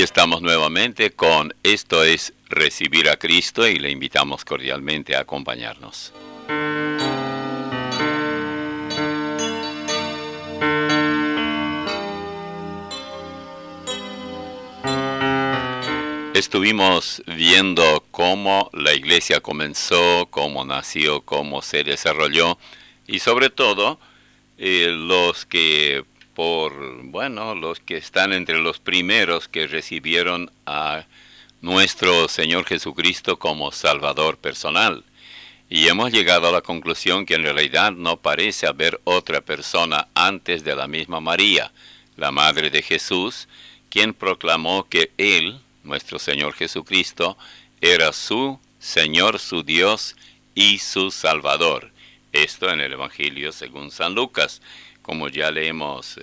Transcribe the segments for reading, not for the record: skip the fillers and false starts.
estamos nuevamente con Esto es Recibir a Cristo y le invitamos cordialmente a acompañarnos. Estuvimos viendo cómo la iglesia comenzó, cómo nació, cómo se desarrolló y sobre todo los que los que están entre los primeros que recibieron a nuestro Señor Jesucristo como Salvador personal. Y hemos llegado a la conclusión que en realidad no parece haber otra persona antes de la misma María, la Madre de Jesús, quien proclamó que Él, nuestro Señor Jesucristo, era su Señor, su Dios y su Salvador. Esto en el Evangelio según San Lucas, como ya le hemos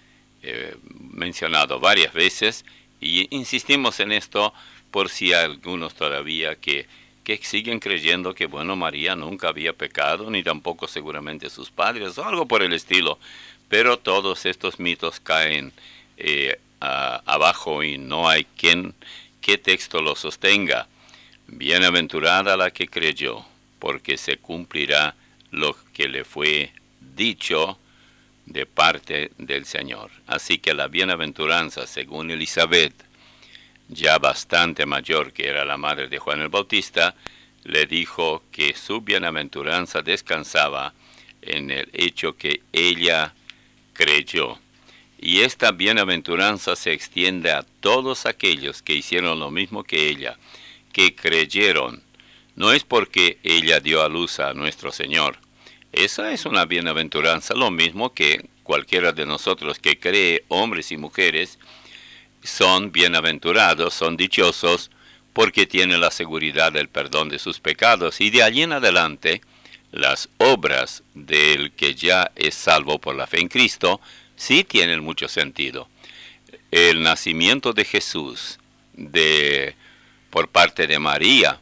mencionado varias veces, y insistimos en esto por si hay algunos todavía que siguen creyendo que, María nunca había pecado, ni tampoco seguramente sus padres, o algo por el estilo, pero todos estos mitos caen abajo y no hay qué texto lo sostenga. Bienaventurada la que creyó, porque se cumplirá lo que le fue dicho de parte del Señor. Así que la bienaventuranza, según Elizabeth, ya bastante mayor que era la madre de Juan el Bautista, le dijo que su bienaventuranza descansaba en el hecho que ella creyó. Y esta bienaventuranza se extiende a todos aquellos que hicieron lo mismo que ella, que creyeron. No es porque ella dio a luz a nuestro Señor. Esa es una bienaventuranza, lo mismo que cualquiera de nosotros que cree, hombres y mujeres, son bienaventurados, son dichosos, porque tienen la seguridad del perdón de sus pecados. Y de allí en adelante, las obras del que ya es salvo por la fe en Cristo, sí tienen mucho sentido. El nacimiento de Jesús por parte de María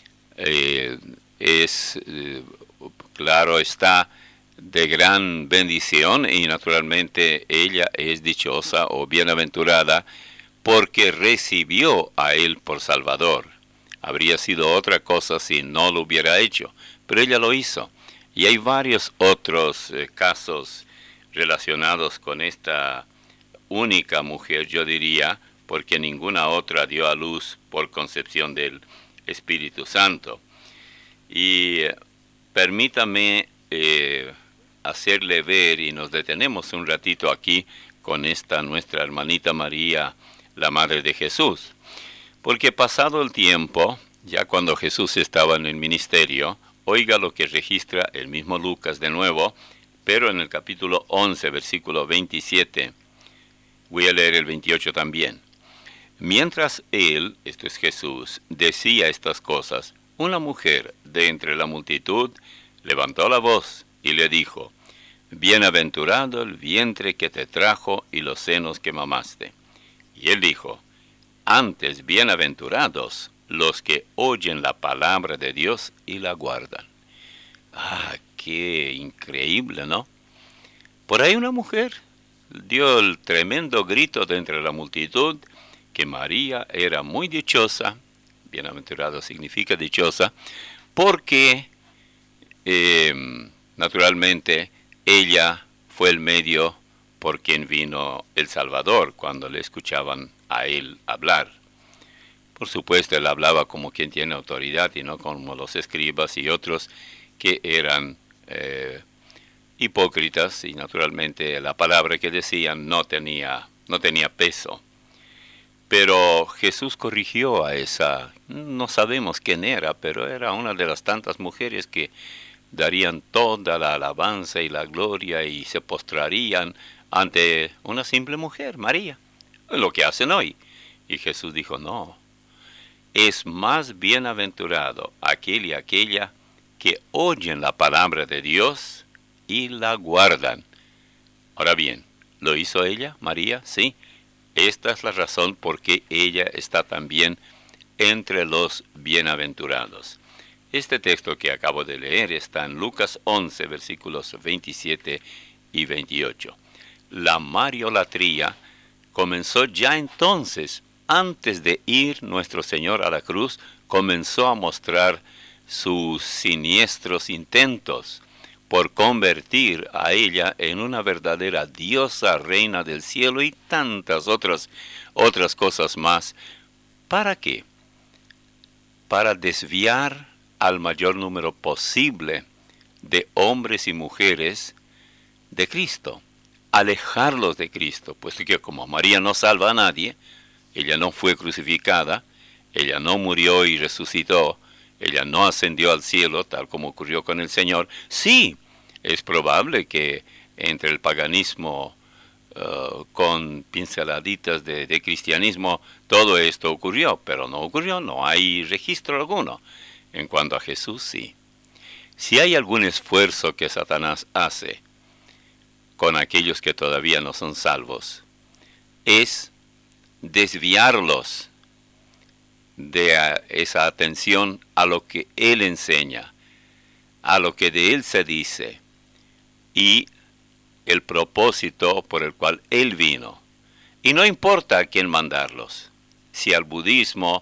claro está, de gran bendición, y naturalmente ella es dichosa o bienaventurada porque recibió a Él por Salvador. Habría sido otra cosa si no lo hubiera hecho, pero ella lo hizo. Y hay varios otros casos relacionados con esta única mujer, yo diría, porque ninguna otra dio a luz por concepción del Espíritu Santo. Y permítame hacerle ver, y nos detenemos un ratito aquí con esta nuestra hermanita María, la Madre de Jesús. Porque pasado el tiempo, ya cuando Jesús estaba en el ministerio, oiga lo que registra el mismo Lucas de nuevo, pero en el capítulo 11, versículo 27. Voy a leer el 28 también. Mientras él, esto es Jesús, decía estas cosas, una mujer de entre la multitud levantó la voz y le dijo, bienaventurado el vientre que te trajo y los senos que mamaste. Y él dijo, antes bienaventurados los que oyen la palabra de Dios y la guardan. Ah, qué increíble, ¿no? Por ahí una mujer dio el tremendo grito de entre la multitud que María era muy dichosa, bienaventurado significa dichosa, porque naturalmente ella fue el medio por quien vino el Salvador cuando le escuchaban a él hablar. Por supuesto, él hablaba como quien tiene autoridad y no como los escribas y otros que eran hipócritas, y naturalmente la palabra que decían no tenía peso. Pero Jesús corrigió a esa, no sabemos quién era, pero era una de las tantas mujeres que darían toda la alabanza y la gloria y se postrarían ante una simple mujer, María, lo que hacen hoy. Y Jesús dijo, no, es más bienaventurado aquel y aquella que oyen la palabra de Dios y la guardan. Ahora bien, ¿lo hizo ella, María? Sí. Esta es la razón por qué ella está también entre los bienaventurados. Este texto que acabo de leer está en Lucas 11, versículos 27 y 28. La mariolatría comenzó ya entonces antes de ir nuestro Señor a la cruz, comenzó a mostrar sus siniestros intentos por convertir a ella en una verdadera diosa, reina del cielo y tantas otras cosas más. ¿Para qué? Para desviar al mayor número posible de hombres y mujeres de Cristo, alejarlos de Cristo, puesto que como María no salva a nadie, ella no fue crucificada, ella no murió y resucitó, ella no ascendió al cielo, tal como ocurrió con el Señor. Sí, es probable que entre el paganismo con pinceladitas de cristianismo, todo esto ocurrió, pero no ocurrió, no hay registro alguno. En cuanto a Jesús, sí. Si hay algún esfuerzo que Satanás hace con aquellos que todavía no son salvos, es desviarlos de esa atención a lo que Él enseña, a lo que de Él se dice, y el propósito por el cual Él vino. Y no importa a quién mandarlos, si al budismo,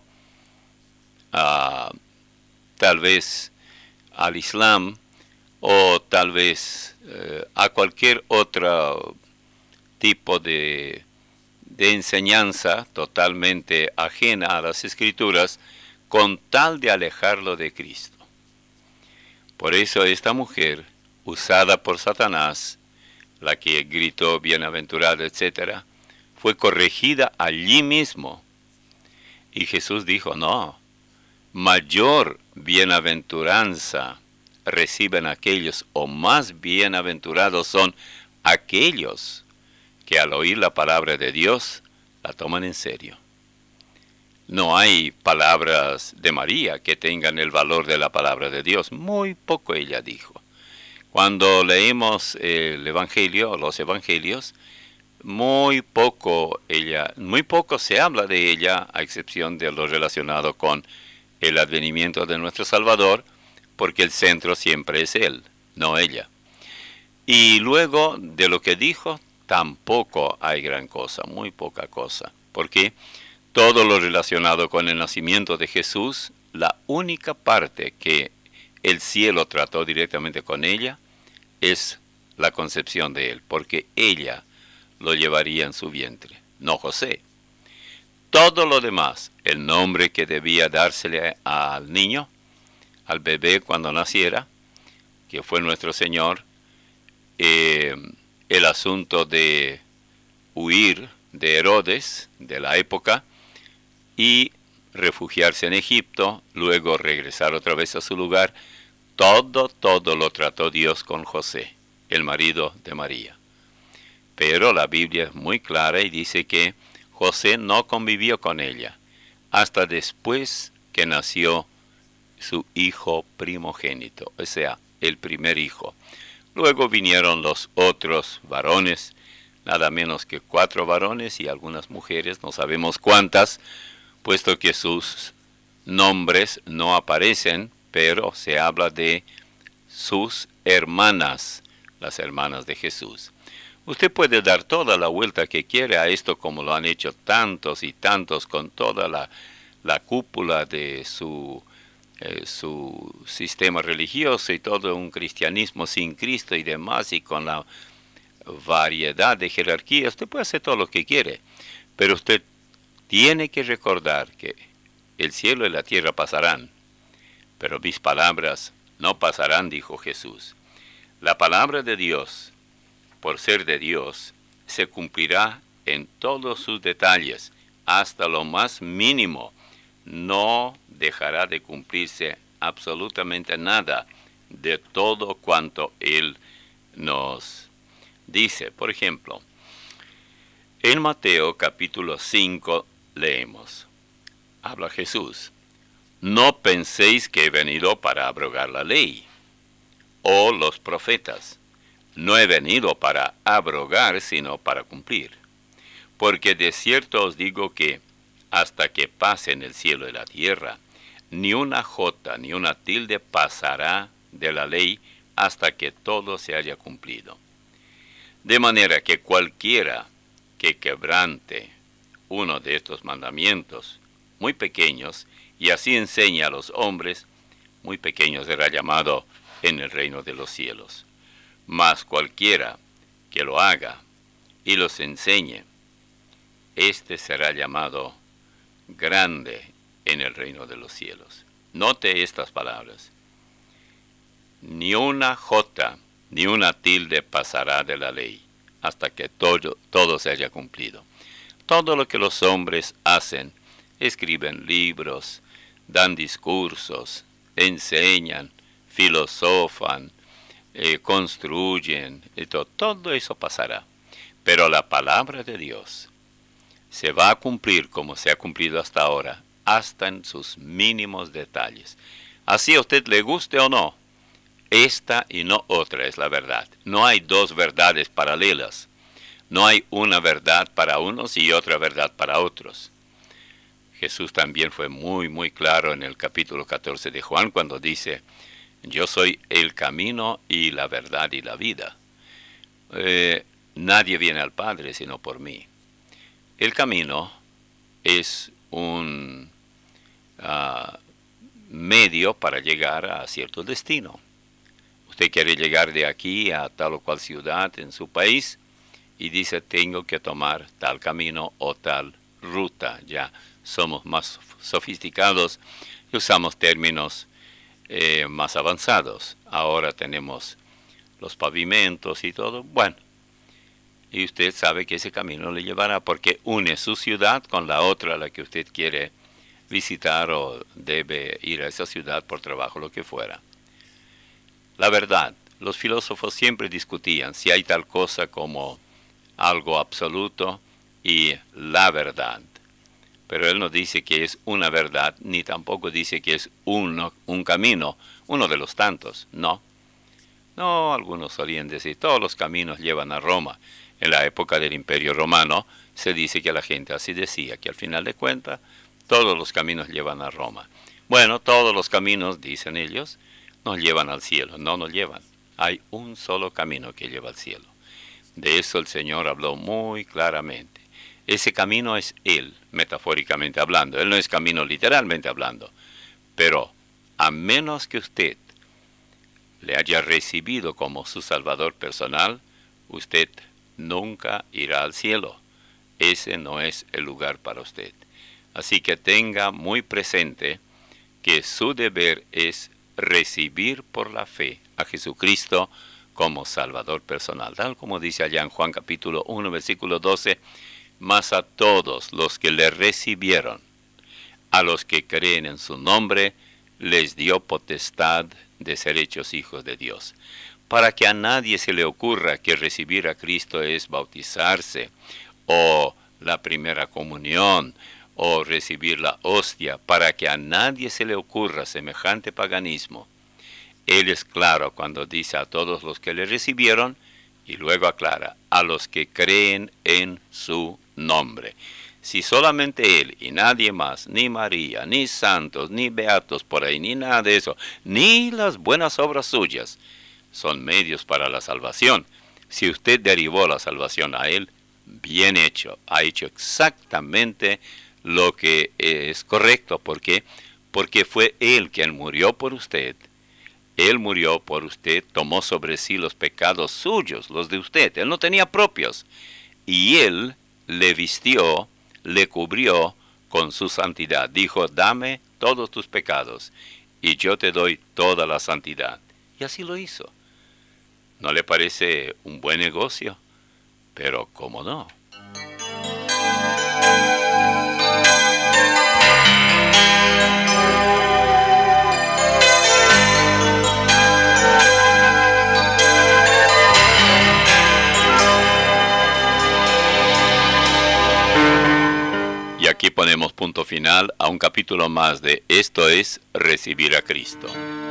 tal vez al Islam, o tal vez a cualquier otro tipo de enseñanza totalmente ajena a las Escrituras, con tal de alejarlo de Cristo. Por eso esta mujer, usada por Satanás, la que gritó bienaventurada, etc., fue corregida allí mismo. Y Jesús dijo, no, mayor bienaventuranza reciben aquellos, o más bienaventurados son aquellos que al oír la palabra de Dios la toman en serio. No hay palabras de María que tengan el valor de la palabra de Dios. Muy poco ella dijo. Cuando leemos el Evangelio, los Evangelios, muy poco se habla de ella, a excepción de lo relacionado con el advenimiento de nuestro Salvador, porque el centro siempre es Él, no ella. Y luego de lo que dijo, tampoco hay gran cosa, muy poca cosa, porque todo lo relacionado con el nacimiento de Jesús, la única parte que el cielo trató directamente con ella es la concepción de Él, porque ella lo llevaría en su vientre, no José. Todo lo demás, el nombre que debía dársele al niño, al bebé cuando naciera, que fue nuestro Señor, el asunto de huir de Herodes, de la época, y refugiarse en Egipto, luego regresar otra vez a su lugar, todo lo trató Dios con José, el marido de María. Pero la Biblia es muy clara y dice que José no convivió con ella hasta después que nació su hijo primogénito, o sea, el primer hijo. Luego vinieron los otros varones, nada menos que 4 varones y algunas mujeres, no sabemos cuántas, puesto que sus nombres no aparecen, pero se habla de sus hermanas, las hermanas de Jesús. Usted puede dar toda la vuelta que quiere a esto, como lo han hecho tantos y tantos, con toda la cúpula de su sistema religioso y todo un cristianismo sin Cristo y demás, y con la variedad de jerarquías. Usted puede hacer todo lo que quiere, pero usted tiene que recordar que el cielo y la tierra pasarán, pero mis palabras no pasarán, dijo Jesús. La palabra de Dios, por ser de Dios, se cumplirá en todos sus detalles, hasta lo más mínimo. No dejará de cumplirse absolutamente nada de todo cuanto Él nos dice. Por ejemplo, en Mateo capítulo 5 leemos, habla Jesús, no penséis que he venido para abrogar la ley o los profetas. No he venido para abrogar, sino para cumplir. Porque de cierto os digo que hasta que pasen el cielo y la tierra, ni una jota ni una tilde pasará de la ley hasta que todo se haya cumplido. De manera que cualquiera que quebrante uno de estos mandamientos, muy pequeños, y así enseña a los hombres, muy pequeño será llamado en el reino de los cielos. Mas cualquiera que lo haga y los enseñe, este será llamado grande en el reino de los cielos. Note estas palabras. Ni una jota, ni una tilde pasará de la ley, hasta que todo se haya cumplido. Todo lo que los hombres hacen, escriben libros, dan discursos, enseñan, filosofan, construyen, todo eso pasará. Pero la palabra de Dios se va a cumplir como se ha cumplido hasta ahora, hasta en sus mínimos detalles. Así a usted le guste o no, esta y no otra es la verdad. No hay dos verdades paralelas. No hay una verdad para unos y otra verdad para otros. Jesús también fue muy claro en el capítulo 14 de Juan cuando dice, yo soy el camino y la verdad y la vida. Nadie viene al Padre sino por mí. El camino es un medio para llegar a cierto destino. Usted quiere llegar de aquí a tal o cual ciudad en su país y dice, tengo que tomar tal camino o tal ruta. Ya somos más sofisticados y usamos términos más avanzados. Ahora tenemos los pavimentos y todo. Bueno, y usted sabe que ese camino le llevará porque une su ciudad con la otra a la que usted quiere visitar o debe ir a esa ciudad por trabajo, lo que fuera. La verdad, los filósofos siempre discutían si hay tal cosa como algo absoluto y la verdad. Pero él no dice que es una verdad, ni tampoco dice que es un camino, uno de los tantos, no. No, algunos solían decir, todos los caminos llevan a Roma. En la época del Imperio Romano se dice que la gente así decía, que al final de cuentas, todos los caminos llevan a Roma. Bueno, todos los caminos, dicen ellos, nos llevan al cielo. No nos llevan. Hay un solo camino que lleva al cielo. De eso el Señor habló muy claramente. Ese camino es Él, metafóricamente hablando. Él no es camino literalmente hablando. Pero a menos que usted le haya recibido como su Salvador personal, usted nunca irá al cielo. Ese no es el lugar para usted. Así que tenga muy presente que su deber es recibir por la fe a Jesucristo como Salvador personal. Tal como dice allá en Juan capítulo 1, versículo 12, mas a todos los que le recibieron, a los que creen en su nombre, les dio potestad de ser hechos hijos de Dios. Para que a nadie se le ocurra que recibir a Cristo es bautizarse, o la primera comunión, o recibir la hostia, para que a nadie se le ocurra semejante paganismo. Él es claro cuando dice a todos los que le recibieron, y luego aclara, a los que creen en su nombre. Si solamente Él y nadie más, ni María, ni santos, ni beatos por ahí, ni nada de eso, ni las buenas obras suyas, son medios para la salvación. Si usted derivó la salvación a Él, bien hecho, ha hecho exactamente lo que es correcto. ¿Por qué? Porque fue Él quien murió por usted. Él murió por usted, tomó sobre sí los pecados suyos, los de usted. Él no tenía propios. Y Él le vistió, le cubrió con su santidad. Dijo, dame todos tus pecados y yo te doy toda la santidad. Y así lo hizo. ¿No le parece un buen negocio? Pero ¿cómo no? Aquí ponemos punto final a un capítulo más de Esto es Recibir a Cristo.